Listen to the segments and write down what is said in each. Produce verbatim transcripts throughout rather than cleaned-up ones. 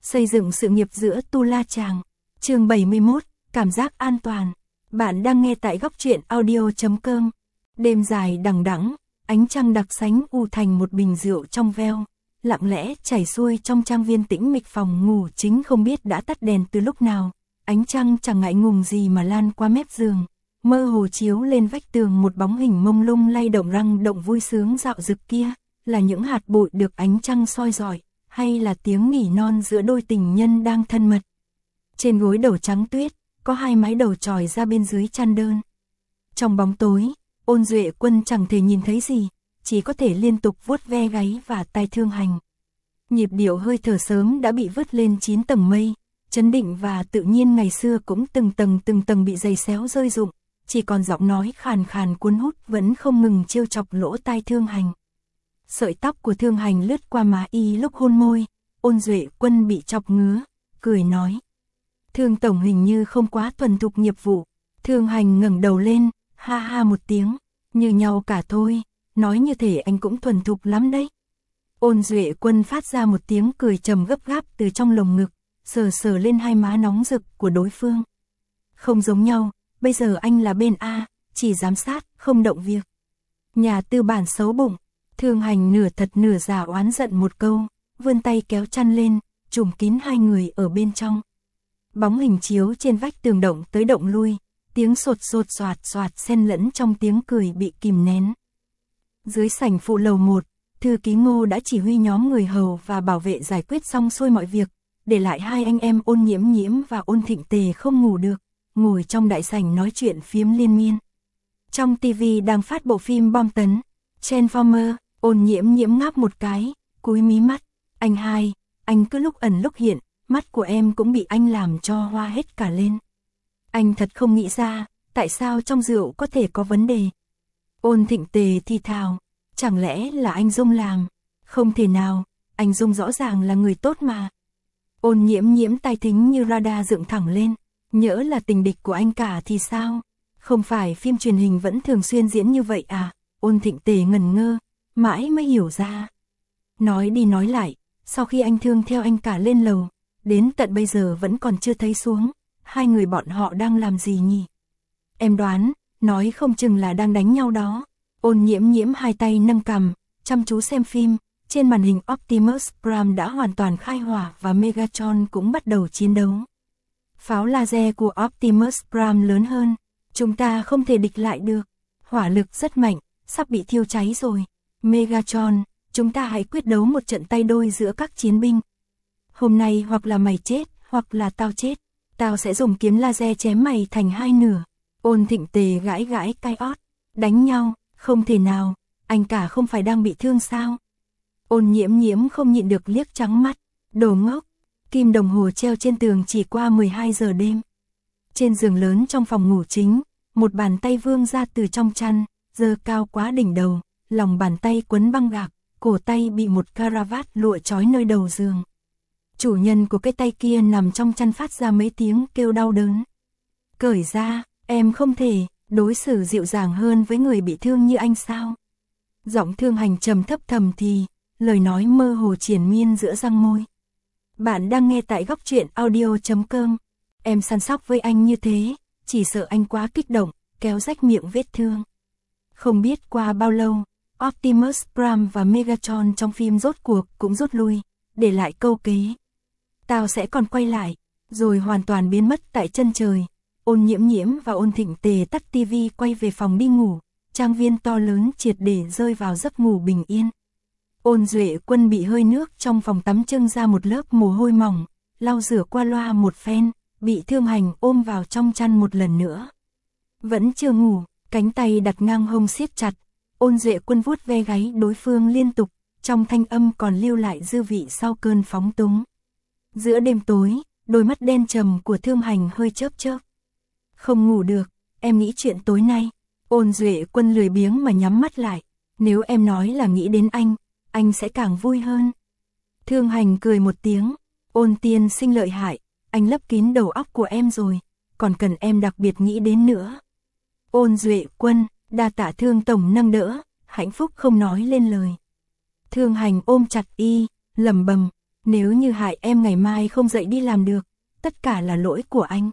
Xây dựng sự nghiệp giữa Tu La Chàng. Chương bảy mươi mốt, cảm giác an toàn. Bạn đang nghe tại góc truyện audio chấm com. Đêm dài đằng đẵng, ánh trăng đặc sánh u thành một bình rượu trong veo, lặng lẽ chảy xuôi trong trang viên tĩnh mịch phòng ngủ chính không biết đã tắt đèn từ lúc nào. Ánh trăng chẳng ngại ngùng gì mà lan qua mép giường, mơ hồ chiếu lên vách tường một bóng hình mông lung lay động răng động vui sướng dạo dực kia, là những hạt bụi được ánh trăng soi rọi, hay là tiếng nỉ non giữa đôi tình nhân đang thân mật. Trên gối đầu trắng tuyết, có hai mái đầu tròi ra bên dưới chăn đơn. Trong bóng tối, Ôn Duệ Quân chẳng thể nhìn thấy gì, chỉ có thể liên tục vuốt ve gáy và tai Thương Hành. Nhịp điệu hơi thở sớm đã bị vứt lên chín tầng mây, chấn định và tự nhiên ngày xưa cũng từng tầng từng tầng bị giày xéo rơi rụng, chỉ còn giọng nói khàn khàn cuốn hút vẫn không ngừng trêu chọc lỗ tai Thương Hành. Sợi tóc của Thương Hành lướt qua má y lúc hôn môi, Ôn Duệ Quân bị chọc ngứa, cười nói: Thương tổng hình như không quá thuần thục nghiệp vụ. Thương Hành ngẩng đầu lên, ha ha một tiếng, như nhau cả thôi, nói như thể anh cũng thuần thục lắm đấy. Ôn Duệ Quân phát ra một tiếng cười trầm gấp gáp từ trong lồng ngực, sờ sờ lên hai má nóng rực của đối phương. Không giống nhau, bây giờ anh là bên A, chỉ giám sát, không động việc. Nhà tư bản xấu bụng. Thương Hành nửa thật nửa giả oán giận một câu, vươn tay kéo chăn lên, trùm kín hai người ở bên trong. Bóng hình chiếu trên vách tường động tới động lui, tiếng sột sột soạt soạt xen lẫn trong tiếng cười bị kìm nén. Dưới sảnh phụ lầu một, thư ký Ngô đã chỉ huy nhóm người hầu và bảo vệ giải quyết xong xuôi mọi việc, để lại hai anh em Ôn Nhiễm Nhiễm và Ôn Thịnh Tề không ngủ được, ngồi trong đại sảnh nói chuyện phiếm liên miên. Trong tivi đang phát bộ phim bom tấn, Transformer. Ôn Nhiễm Nhiễm ngáp một cái, cúi mí mắt. Anh hai, anh cứ lúc ẩn lúc hiện, mắt của em cũng bị anh làm cho hoa hết cả lên. Anh thật không nghĩ ra, tại sao trong rượu có thể có vấn đề. Ôn Thịnh Tề thì thào, chẳng lẽ là anh Dung làm? Không thể nào, anh Dung rõ ràng là người tốt mà. Ôn Nhiễm Nhiễm tai thính như radar dựng thẳng lên, nhỡ là tình địch của anh cả thì sao? Không phải phim truyền hình vẫn thường xuyên diễn như vậy à? Ôn Thịnh Tề ngẩn ngơ, mãi mới hiểu ra. Nói đi nói lại, sau khi anh Thương theo anh cả lên lầu, đến tận bây giờ vẫn còn chưa thấy xuống, hai người bọn họ đang làm gì nhỉ? Em đoán, nói không chừng là đang đánh nhau đó. Ôn Nhiễm Nhiễm hai tay nâng cằm, chăm chú xem phim, trên màn hình Optimus Prime đã hoàn toàn khai hỏa và Megatron cũng bắt đầu chiến đấu. Pháo laser của Optimus Prime lớn hơn, chúng ta không thể địch lại được, hỏa lực rất mạnh, sắp bị thiêu cháy rồi. Megatron, chúng ta hãy quyết đấu một trận tay đôi giữa các chiến binh. Hôm nay hoặc là mày chết, hoặc là tao chết. Tao sẽ dùng kiếm laser chém mày thành hai nửa. Ôn Thịnh Tề gãi gãi tai ót. Đánh nhau, không thể nào, anh cả không phải đang bị thương sao? Ôn Nhiễm Nhiễm không nhịn được liếc trắng mắt. Đồ ngốc, kim đồng hồ treo trên tường chỉ qua mười hai giờ đêm. Trên giường lớn trong phòng ngủ chính, một bàn tay vươn ra từ trong chăn, giơ cao quá đỉnh đầu. Lòng bàn tay quấn băng gạc, cổ tay bị một caravat lụa trói nơi đầu giường. Chủ nhân của cái tay kia nằm trong chăn phát ra mấy tiếng kêu đau đớn. Cởi ra, em không thể đối xử dịu dàng hơn với người bị thương như anh sao? Giọng Thương Hành trầm thấp thầm thì, lời nói mơ hồ triền miên giữa răng môi. Bạn đang nghe tại góc truyện audio chấm com. Em săn sóc với anh như thế, chỉ sợ anh quá kích động, kéo rách miệng vết thương. Không biết qua bao lâu, Optimus Prime và Megatron trong phim rốt cuộc cũng rút lui, để lại câu kế. Tao sẽ còn quay lại, rồi hoàn toàn biến mất tại chân trời. Ôn Nhiễm Nhiễm và Ôn Thịnh Tề tắt tivi quay về phòng đi ngủ, trang viên to lớn triệt để rơi vào giấc ngủ bình yên. Ôn Duệ Quân bị hơi nước trong phòng tắm trưng ra một lớp mồ hôi mỏng, lau rửa qua loa một phen, bị Thương Hành ôm vào trong chăn một lần nữa. Vẫn chưa ngủ, cánh tay đặt ngang hông siết chặt. Ôn Duệ Quân vuốt ve gáy đối phương liên tục, trong thanh âm còn lưu lại dư vị sau cơn phóng túng. Giữa đêm tối, đôi mắt đen trầm của Thương Hành hơi chớp chớp. Không ngủ được, em nghĩ chuyện tối nay. Ôn Duệ Quân lười biếng mà nhắm mắt lại. Nếu em nói là nghĩ đến anh, anh sẽ càng vui hơn. Thương Hành cười một tiếng. Ôn tiên sinh lợi hại, anh lấp kín đầu óc của em rồi, còn cần em đặc biệt nghĩ đến nữa. Ôn Duệ Quân, đa tạ Thương tổng nâng đỡ, hạnh phúc không nói lên lời. Thương Hành ôm chặt y, lẩm bẩm, Nếu như hại em ngày mai không dậy đi làm được, tất cả là lỗi của anh.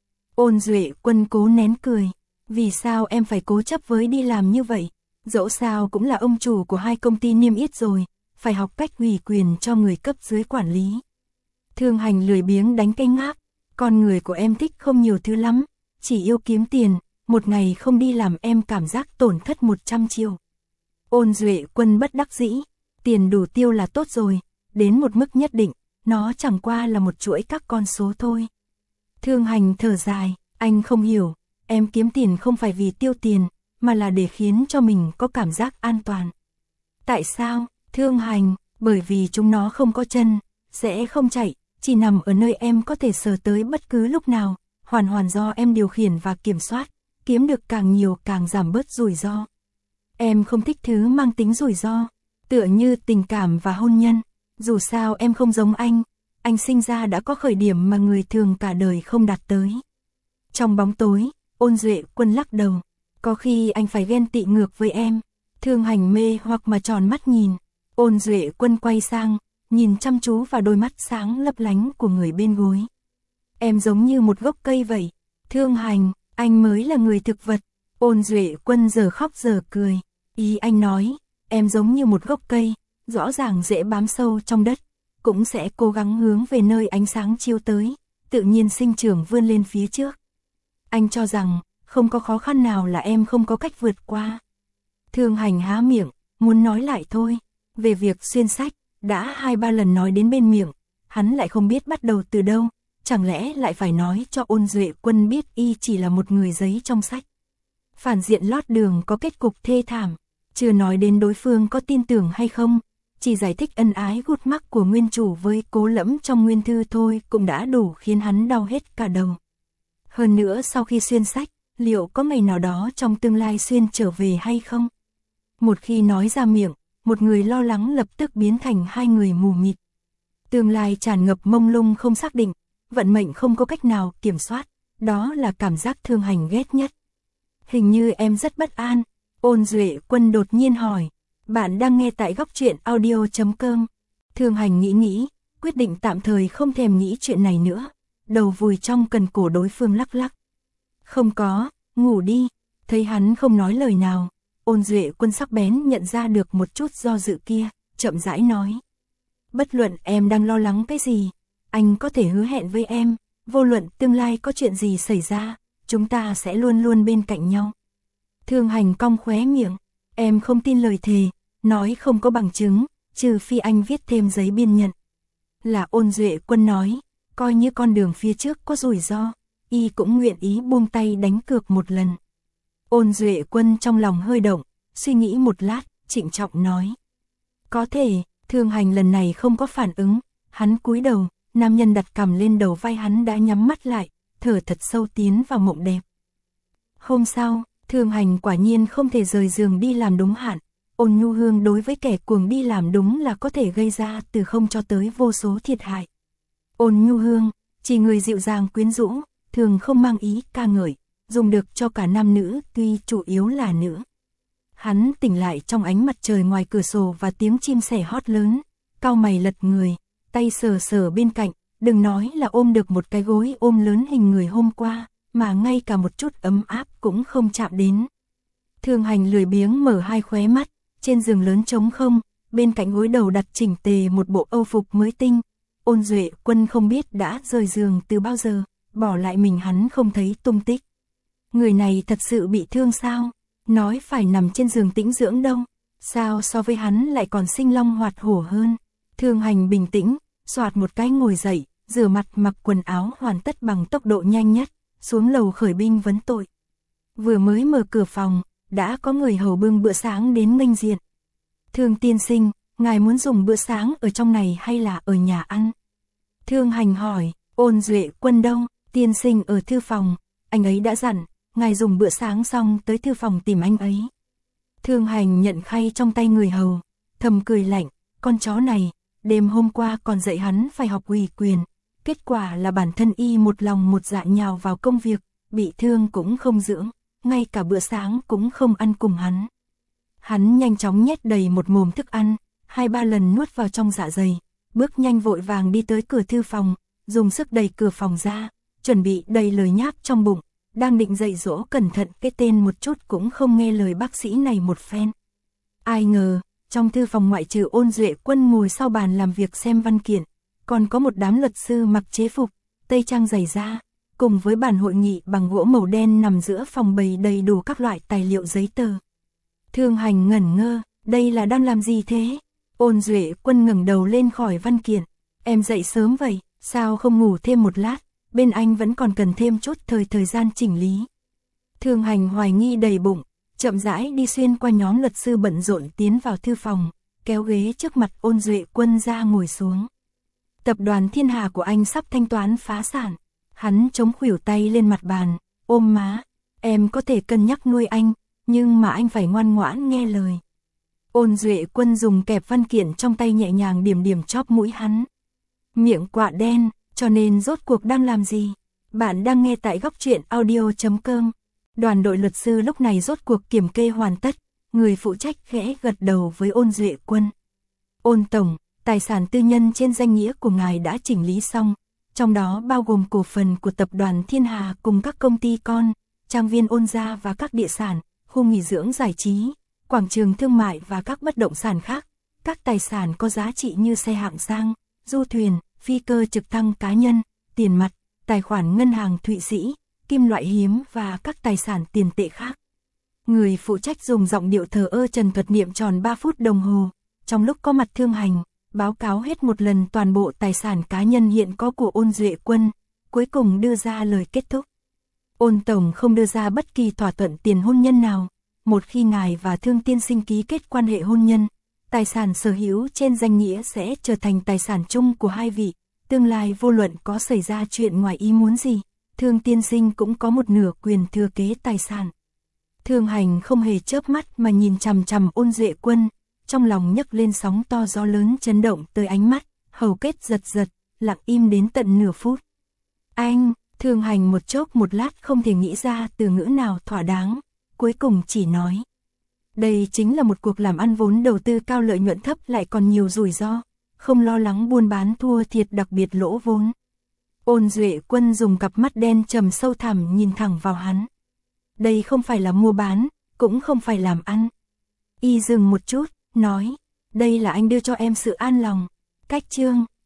Ôn Duệ Quân cố nén cười. Vì sao em phải cố chấp với đi làm như vậy? Dẫu sao cũng là ông chủ của hai công ty niêm yết rồi, phải học cách ủy quyền cho người cấp dưới quản lý. Thương Hành lười biếng đánh cây ngáp. Con người của em thích không nhiều thứ lắm, chỉ yêu kiếm tiền, một ngày không đi làm em cảm giác tổn thất một trăm triệu. Ôn Duệ Quân bất đắc dĩ, tiền đủ tiêu là tốt rồi, đến một mức nhất định, nó chẳng qua là một chuỗi các con số thôi. Thương Hành thở dài, anh không hiểu, em kiếm tiền không phải vì tiêu tiền, mà là để khiến cho mình có cảm giác an toàn. Tại sao? Thương Hành, bởi vì chúng nó không có chân, sẽ không chạy, chỉ nằm ở nơi em có thể sờ tới bất cứ lúc nào, hoàn hoàn do em điều khiển và kiểm soát, kiếm được càng nhiều càng giảm bớt rủi ro. Em không thích thứ mang tính rủi ro, tựa như tình cảm và hôn nhân, dù sao em không giống anh, anh sinh ra đã có khởi điểm mà người thường cả đời không đạt tới. Trong bóng tối, Ôn Duệ Quân lắc đầu, có khi anh phải ghen tị ngược với em. Thương Hành mê hoặc mà tròn mắt nhìn, Ôn Duệ Quân quay sang, nhìn chăm chú vào đôi mắt sáng lấp lánh của người bên gối. Em giống như một gốc cây vậy. Thương Hành, anh mới là người thực vật. Ôn Duệ Quân giờ khóc giờ cười. Ý anh nói, em giống như một gốc cây, rõ ràng dễ bám sâu trong đất, cũng sẽ cố gắng hướng về nơi ánh sáng chiếu tới, tự nhiên sinh trưởng vươn lên phía trước. Anh cho rằng, không có khó khăn nào là em không có cách vượt qua. Thương Hành há miệng, muốn nói lại thôi. Về việc xuyên sách, đã hai ba lần nói đến bên miệng, hắn lại không biết bắt đầu từ đâu, chẳng lẽ lại phải nói cho Ôn Duệ Quân biết y chỉ là một người giấy trong sách. Phản diện lót đường có kết cục thê thảm, chưa nói đến đối phương có tin tưởng hay không, chỉ giải thích ân ái gút mắc của nguyên chủ với Cố Lẫm trong nguyên thư thôi cũng đã đủ khiến hắn đau hết cả đầu. Hơn nữa sau khi xuyên sách, liệu có ngày nào đó trong tương lai xuyên trở về hay không? Một khi nói ra miệng, một người lo lắng lập tức biến thành hai người mù mịt. Tương lai tràn ngập mông lung không xác định, vận mệnh không có cách nào kiểm soát, đó là cảm giác Thương Hành ghét nhất. Hình như em rất bất an, Ôn Duệ Quân đột nhiên hỏi. Bạn đang nghe tại góc truyện audio chấm com. Thương Hành nghĩ nghĩ, quyết định tạm thời không thèm nghĩ chuyện này nữa, đầu vùi trong cần cổ đối phương lắc lắc. Không có, ngủ đi. Thấy hắn không nói lời nào, Ôn Duệ Quân sắc bén nhận ra được một chút do dự kia, chậm rãi nói. Bất luận em đang lo lắng cái gì, anh có thể hứa hẹn với em, vô luận tương lai có chuyện gì xảy ra, chúng ta sẽ luôn luôn bên cạnh nhau. Thương Hành cong khóe miệng, em không tin lời thề, nói không có bằng chứng, trừ phi anh viết thêm giấy biên nhận. Là Ôn Duệ Quân nói, coi như con đường phía trước có rủi ro, y cũng nguyện ý buông tay đánh cược một lần. Ôn Duệ Quân trong lòng hơi động, suy nghĩ một lát, trịnh trọng nói. Có thể. Thương Hành lần này không có phản ứng, hắn cúi đầu, nam nhân đặt cằm lên đầu vai hắn đã nhắm mắt lại, thở thật sâu tiến vào mộng đẹp. Hôm sau, Thương Hành quả nhiên không thể rời giường đi làm đúng hạn, Ôn Nhu Hương đối với kẻ cuồng đi làm đúng là có thể gây ra từ không cho tới vô số thiệt hại. Ôn Nhu Hương, chỉ người dịu dàng quyến rũ, thường không mang ý ca ngợi, dùng được cho cả nam nữ tuy chủ yếu là nữ. Hắn tỉnh lại trong ánh mặt trời ngoài cửa sổ và tiếng chim sẻ hót lớn, cau mày lật người, tay sờ sờ bên cạnh, đừng nói là ôm được một cái gối ôm lớn hình người hôm qua, mà ngay cả một chút ấm áp cũng không chạm đến. Thương Hành lười biếng mở hai khóe mắt, trên giường lớn trống không, bên cạnh gối đầu đặt chỉnh tề một bộ âu phục mới tinh. Ôn Duệ Quân không biết đã rời giường từ bao giờ, bỏ lại mình hắn không thấy tung tích. Người này thật sự bị thương sao? Nói phải nằm trên giường tĩnh dưỡng đâu, sao so với hắn lại còn sinh long hoạt hổ hơn. Thương Hành bình tĩnh, soạt một cái ngồi dậy, rửa mặt mặc quần áo hoàn tất bằng tốc độ nhanh nhất, xuống lầu khởi binh vấn tội. Vừa mới mở cửa phòng, đã có người hầu bưng bữa sáng đến nghênh diện. Thương tiên sinh, ngài muốn dùng bữa sáng ở trong này hay là ở nhà ăn? Thương Hành hỏi. Ôn Duệ Quân đâu? Tiên sinh ở thư phòng, anh ấy đã dặn, ngài dùng bữa sáng xong tới thư phòng tìm anh ấy. Thương Hành nhận khay trong tay người hầu, thầm cười lạnh, con chó này, đêm hôm qua còn dạy hắn phải học ủy quyền, kết quả là bản thân y một lòng một dạ nhào vào công việc, bị thương cũng không dưỡng, ngay cả bữa sáng cũng không ăn cùng hắn. Hắn nhanh chóng nhét đầy một mồm thức ăn, hai ba lần nuốt vào trong dạ dày, bước nhanh vội vàng đi tới cửa thư phòng, dùng sức đẩy cửa phòng ra, chuẩn bị đầy lời nháp trong bụng, đang định dạy dỗ cẩn thận cái tên một chút cũng không nghe lời bác sĩ này một phen. Ai ngờ, trong thư phòng ngoại trừ Ôn Duệ Quân ngồi sau bàn làm việc xem văn kiện, còn có một đám luật sư mặc chế phục, tây trang dày da, cùng với bàn hội nghị bằng gỗ màu đen nằm giữa phòng bày đầy đủ các loại tài liệu giấy tờ. Thương Hành ngẩn ngơ, đây là đang làm gì thế? Ôn Duệ Quân ngẩng đầu lên khỏi văn kiện, em dậy sớm vậy, sao không ngủ thêm một lát, bên anh vẫn còn cần thêm chút thời thời gian chỉnh lý. Thương Hành hoài nghi đầy bụng, chậm rãi đi xuyên qua nhóm luật sư bận rộn tiến vào thư phòng, kéo ghế trước mặt Ôn Duệ Quân ra ngồi xuống. Tập đoàn Thiên Hà của anh sắp thanh toán phá sản. Hắn chống khuỷu tay lên mặt bàn, ôm má, em có thể cân nhắc nuôi anh, nhưng mà anh phải ngoan ngoãn nghe lời. Ôn Duệ Quân dùng kẹp văn kiện trong tay nhẹ nhàng điểm điểm chóp mũi hắn. Miệng quạ đen, cho nên rốt cuộc đang làm gì? Bạn đang nghe tại góc truyện audio chấm com. Đoàn đội luật sư lúc này rốt cuộc kiểm kê hoàn tất, người phụ trách khẽ gật đầu với Ôn Duệ Quân. Ôn tổng, tài sản tư nhân trên danh nghĩa của ngài đã chỉnh lý xong, trong đó bao gồm cổ phần của tập đoàn Thiên Hà cùng các công ty con, trang viên Ôn gia và các địa sản, khu nghỉ dưỡng giải trí, quảng trường thương mại và các bất động sản khác. Các tài sản có giá trị như xe hạng sang, du thuyền, phi cơ trực thăng cá nhân, tiền mặt, tài khoản ngân hàng Thụy Sĩ, kim loại hiếm và các tài sản tiền tệ khác. Người phụ trách dùng giọng điệu thờ ơ trần thuật niệm tròn ba phút đồng hồ, trong lúc có mặt Thương Hành, báo cáo hết một lần toàn bộ tài sản cá nhân hiện có của Ôn Duệ Quân, cuối cùng đưa ra lời kết thúc. Ôn tổng không đưa ra bất kỳ thỏa thuận tiền hôn nhân nào, một khi ngài và Thương tiên sinh ký kết quan hệ hôn nhân, tài sản sở hữu trên danh nghĩa sẽ trở thành tài sản chung của hai vị, tương lai vô luận có xảy ra chuyện ngoài ý muốn gì, Thương tiên sinh cũng có một nửa quyền thừa kế tài sản. Thương Hành không hề chớp mắt mà nhìn chằm chằm Ôn Duệ Quân, trong lòng nhấc lên sóng to gió lớn chấn động tới ánh mắt, hầu kết giật giật, lặng im đến tận nửa phút. Anh, Thương Hành một chốc một lát không thể nghĩ ra từ ngữ nào thỏa đáng, cuối cùng chỉ nói. Đây chính là một cuộc làm ăn vốn đầu tư cao lợi nhuận thấp lại còn nhiều rủi ro, không lo lắng buôn bán thua thiệt đặc biệt lỗ vốn. Ôn Duệ Quân dùng cặp mắt đen trầm sâu thẳm nhìn thẳng vào hắn. Đây không phải là mua bán, cũng không phải làm ăn. Y dừng một chút, nói, đây là anh đưa cho em sự an lòng. Cách chương